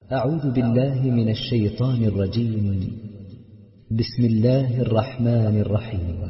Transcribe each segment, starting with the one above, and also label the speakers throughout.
Speaker 1: أعوذ بالله من الشيطان الرجيم. بسم الله الرحمن الرحيم.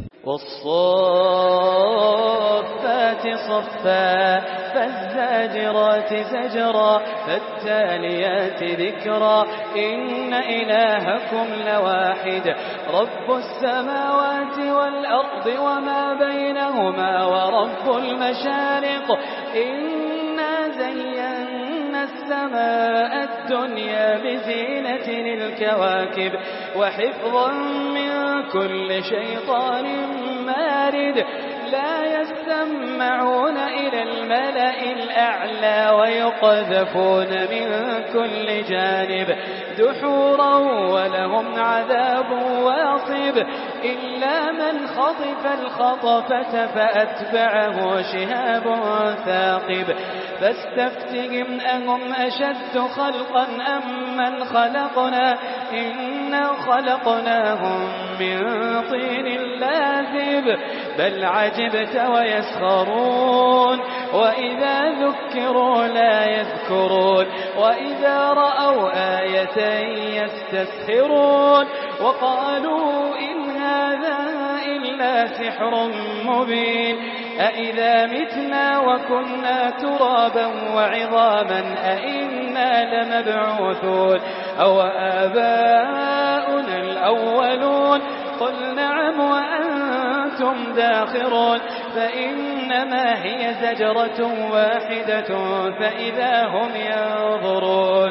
Speaker 2: والصافات صفا فالزاجرات زجرا فالتاليات ذكرا إن إلهكم لواحد رب السماوات والأرض وما بينهما ورب المشارق إنا زينا السماء الدنيا بزينة الكواكب وحفظا من كل شيطان مارد لا يستمعون إلى الملأ الأعلى ويقذفون من كل جانب دحورا ولهم عذاب واصب إلا من خطف الخطفة فأتبعه شهاب ثاقب فاستفتهم أهم أشد خلقا أم من خلقنا إنا خلقناهم من طين لازب بل عجبت ويسخرون وإذا ذكروا لا يذكرون وإذا رأوا آية يستسخرون وقالوا إن هذا إلا سحر مبين أإذا متنا وكنا ترابا وعظاما أإنا لمبعوثون أو آباؤنا الأولون قل نعم وأنتم داخرون فإنما هي زجرة واحدة فإذا هم ينظرون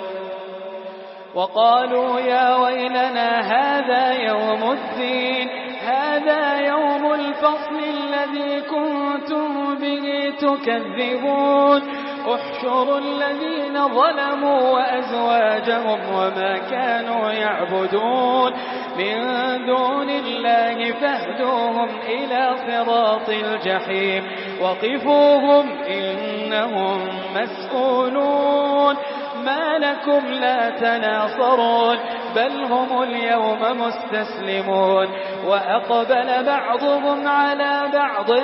Speaker 2: وقالوا يا ويلنا هذا يوم الدين هذا يوم الفصل الذي كنتم به تكذبون احشروا الذين ظلموا وأزواجهم وما كانوا يعبدون من دون الله فاهدوهم إلى صراط الجحيم وقفوهم إنهم مسؤولون ما لكم لا تناصرون بل هم اليوم مستسلمون وأقبل بعضهم على بعض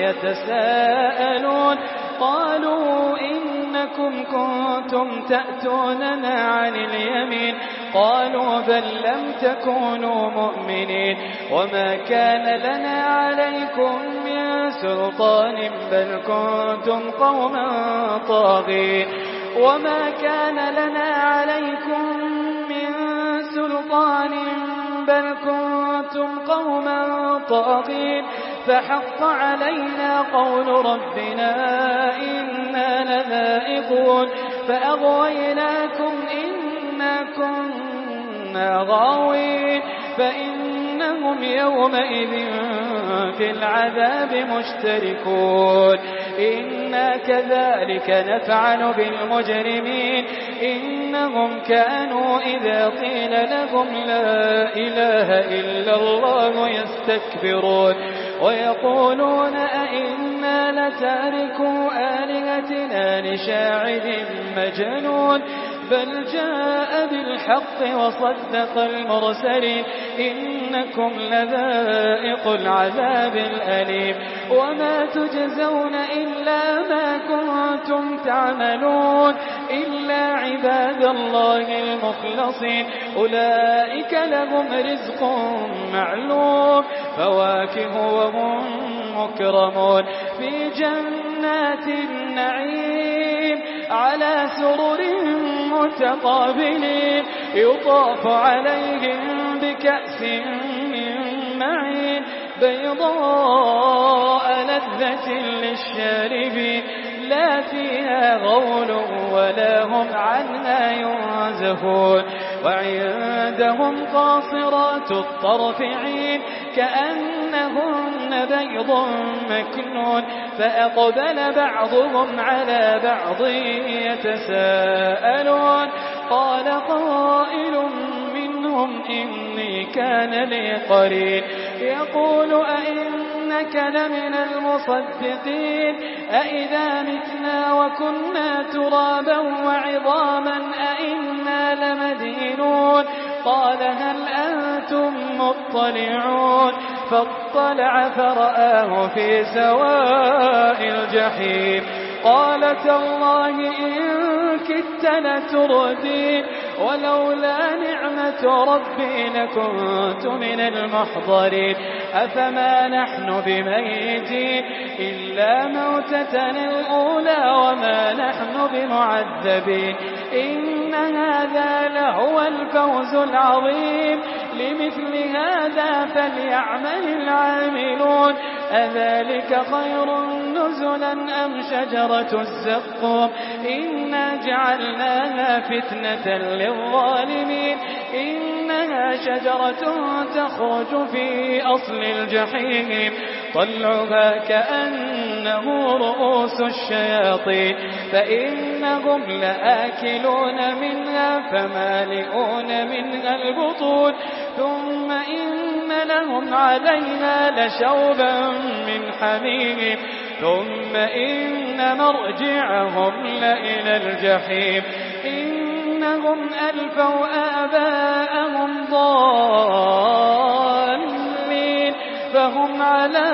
Speaker 2: يتساءلون قالوا إنكم كنتم تأتوننا عن اليمين قالوا بل لم تكونوا مؤمنين وما كان لنا عليكم من سلطان بل كنتم قوما طاغين وما كان لنا عليكم من سلطان بل كنتم قوما طاغين فحق علينا قول ربنا إنا لذائقون فأغويناكم إنا كنا غاوين فإنهم يومئذ في العذاب مشتركون إنا كذلك نفعل بالمجرمين إنهم كانوا إذا قيل لهم لا إله إلا الله يستكبرون ويقولون أئنا لتاركو آلهتنا لشاعر مجنون بل جاء بالحق وصدق المرسلين إنكم لذائق العذاب الأليم وما تجزون إلا ما كنتم تعملون إلا عباد الله المخلصين أولئك لهم رزق معلوم فواكه وهم مكرمون في جنات النعيم على سرر متقابلين يطاف عليهم بكأس من معين بيضاء لذة للشاربين لا فيها غول ولا هم عنها ينزفون وعندهم قاصرات الطرف عين كأنهن بيض مكنون فأقبل بعضهم على بعض يتساءلون قال قائل منهم إني كان لي قرين يقول أئنك لمن المصدقين أئذا متنا وكنا ترابا وعظاما أئنا لمدينون قال هل أنتم مطلعون فاطلع فرآه في سواء الجحيم قال تالله إن كدت لتردين ولولا نعمة ربي لكنت من المحضرين أفما نحن بميتين إلا موتتنا الأولى وما نحن بمعذبين إن هذا لهو الفوز العظيم لمثل هذا فليعمل العاملون أذلك خير نزلا أم شجرة الزقوم إنا جعلناها فتنة للظالمين إنها شجرة تخرج في أصل الجحيم طلعها كأنه رؤوس الشياطين فإنهم لآكلون منها فمالئون منها البطون ثم إن لهم عليها لشوبا من حميم ثم إن مرجعهم لإلى الجحيم إنهم ألفوا آباءهم ضالين فهم على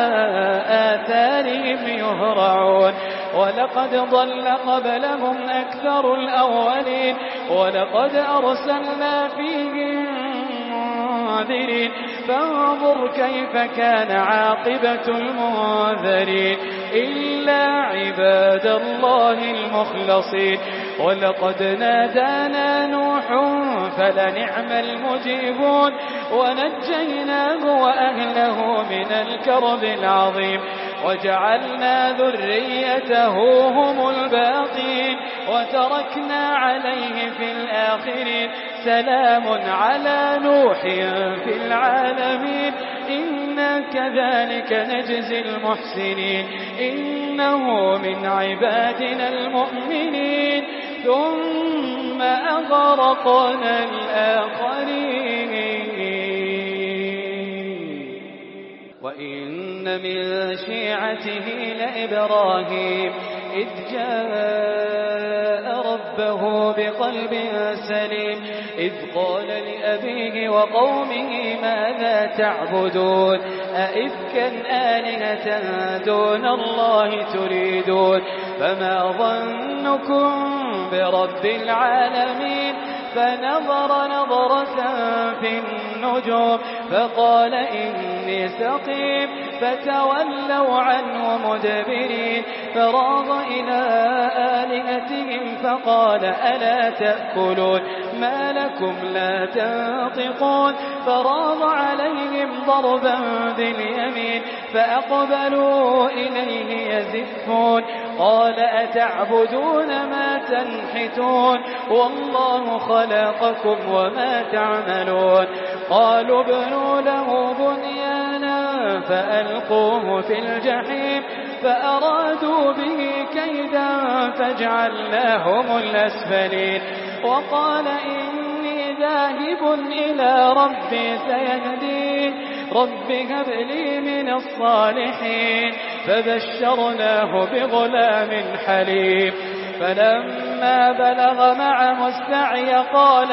Speaker 2: آثارهم يهرعون ولقد ضل قبلهم أكثر الأولين ولقد أرسلنا فيهم منذرين فانظر كيف كان عاقبة المنذرين إلا عباد الله المخلصين ولقد نادانا نوح فلنعم المجيبون ونجيناه وأهله من الكرب العظيم وجعلنا ذريته هم الباقين وتركنا عليه في الآخرين سلام على نوح في العالمين إنا كذلك نجزي المحسنين إنه من عبادنا المؤمنين ثم أغرقنا الآخرين وإن من شيعته لإبراهيم إذ جاء ربه بقلب سليم إذ قال لأبيه وقومه ماذا تعبدون أئفكا آلهة دون الله تريدون فما ظنكم برب العالمين فنظر نظرة في النجوم فقال إني سقيم فتولوا عنه مدبرين فراغ إلى آلهتهم فقال ألا تأكلون ما لكم لا تنطقون فراغ عليهم ضربا باليمين فأقبلوا إليه يزفون قال أتعبدون ما تنحتون والله خلقكم وما تعملون قالوا ابنوا له بنيانا فألقوه في الجحيم فأرادوا به كيدا فجعلناهم الأسفلين وقال إني ذاهب إلى ربي سيهدين رب هب لي من الصالحين فبشرناه بغلام حليم فلما بلغ معه السعي قال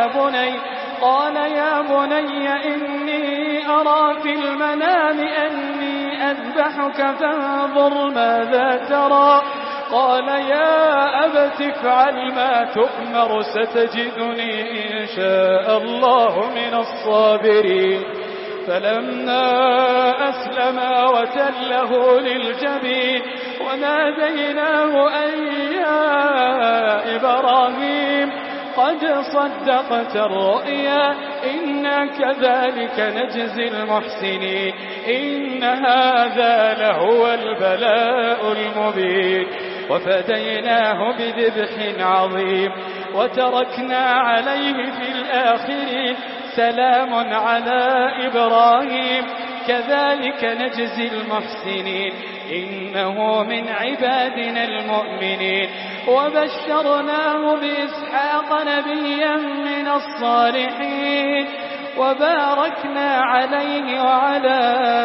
Speaker 2: يا بني إني أرى في المنام أني أذبحك فانظر ماذا ترى قال يا أبت افعل ما تؤمر ستجدني إن شاء الله من الصابرين فلما أسلما وتله للجبين وناديناه أن يا إبراهيم قد صدقت الرؤيا إنا كذلك نجزي المحسنين إن هذا لهو البلاء المبين وفديناه بذبح عظيم وتركنا عليه في الآخرين سلام على إبراهيم كذلك نجزي المحسنين إنه من عبادنا المؤمنين وبشرناه بإسحاق نبيا من الصالحين وباركنا عليه وعلى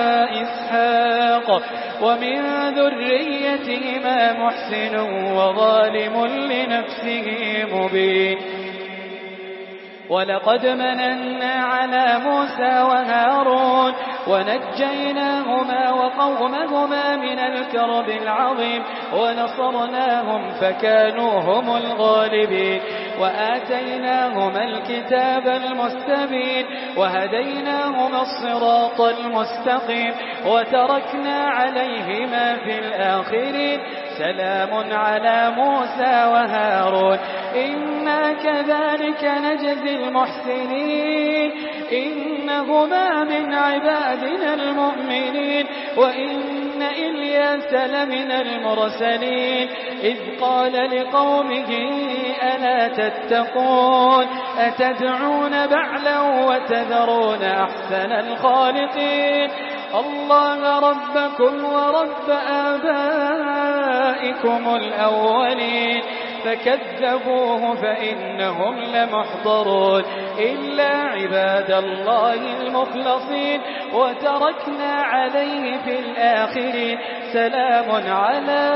Speaker 2: إسحاق ومن ذريتهما محسن وظالم لنفسه مبين ولقد مننا على موسى وهارون ونجيناهما وقومهما من الكرب العظيم ونصرناهم فكانوا هم الغالبين وآتيناهما الكتاب المستبين وهديناهما الصراط المستقيم وتركنا عليهما في الآخرين سلام على موسى وهارون إنا كذلك نجزي المحسنين إنهما من عبادنا المؤمنين وإن إلياس لمن المرسلين إذ قال لقومه ألا تتقون أتدعون بعلا وتذرون أحسن الخالقين الله ربكم ورب آبائكم الأولين فكذبوه فإنهم لمحضرون إلا عباد الله المخلصين وتركنا عليه في الآخرين سلام على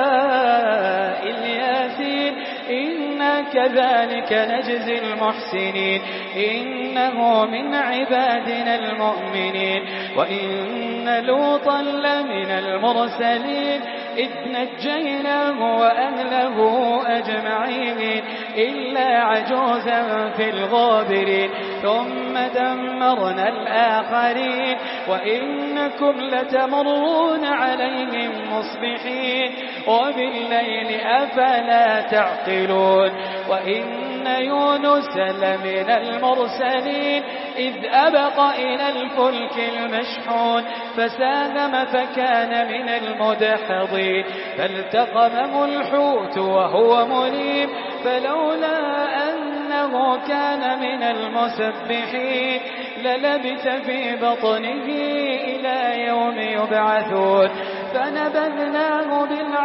Speaker 2: الياسين إنا كذلك نجزي المحسنين إنه من عبادنا المؤمنين وإن لوطا لمن المرسلين إذ نجيناه وأهله أجمعين إلا عجوزا في الغابرين ثم دمرنا الآخرين وإنكم لتمرون عليهم مصبحين وبالليل أفلا تعقلون وإن يونس لمن المرسلين إذ أبق إلى الفلك المشحون فساهم فكان من المدحضين فالتقمه الحوت وهو مليم فلولا أنه كان من المسبحين للبث في بطنه إلى يوم يبعثون فنبذناه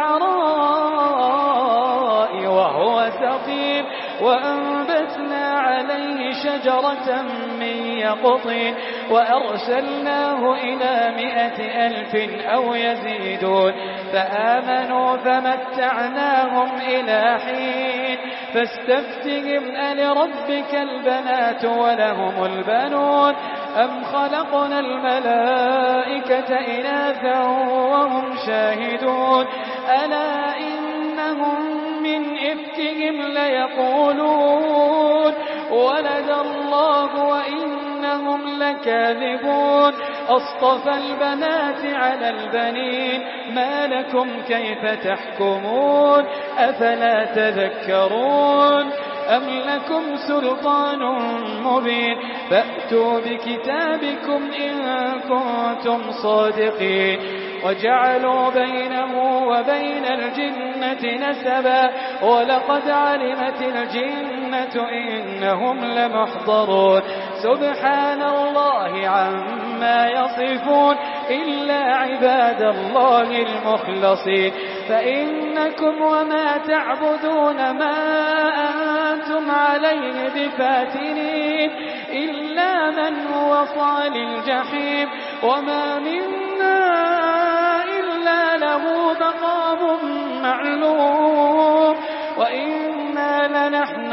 Speaker 2: بالعراء وهو سقيم وأنبتنا عليه شجرة من يقطين وأرسلناه إلى 100,000 أو يزيدون فآمنوا فمتعناهم إلى حين فاستفتهم ألربك البنات ولهم البنون أم خلقنا الملائكة إناثا وهم شاهدون ألا إنهم من إفكهم ليقولون ولد الله وإنهم لكاذبون أصطفى البنات على البنين ما لكم كيف تحكمون أفلا تذكرون أم لكم سلطان مبين فأتوا بكتابكم إن كنتم صادقين وجعلوا بينه وبين الجنة نسبا ولقد علمت الجنة إنهم لمحضرون سبحان الله عما يصفون إلا عباد الله المخلصين فإنكم وما تعبدون ما أنتم عليه بفاتنين إلا من هو صال الجحيم وما منا إلا له مقام معلوم وإنا لنحن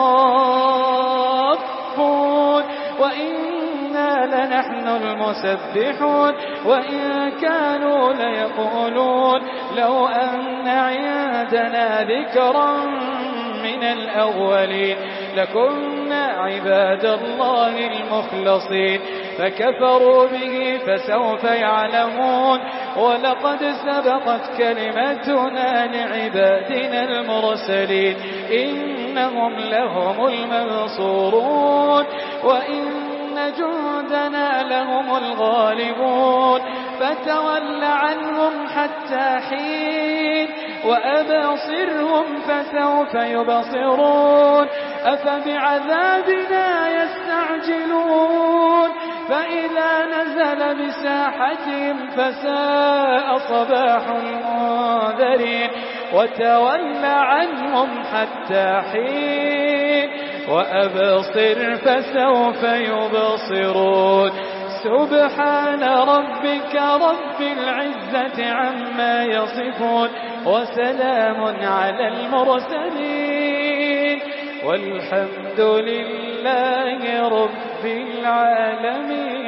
Speaker 2: الصافون وإنا لنحن المسبحون وإن كانوا ليقولون لو أن عندنا ذكرا من الأولين لكنا عباد الله المخلصين فكفروا به فسوف يعلمون ولقد سبقت كلمتنا لعبادنا المرسلين إنهم لهم المنصورون وإن جندنا لهم الغالبون فتول عنهم حتى حين وأبصرهم فسوف يبصرون أفبعذابنا يستعجلون فإذا نزل بساحتهم فساء صباح المنذرين وتول عنهم حتى حين وأبصر فسوف يبصرون سبحان ربك رب العزة عما يصفون وسلام على المرسلين والحمد لله لله رب العالمين.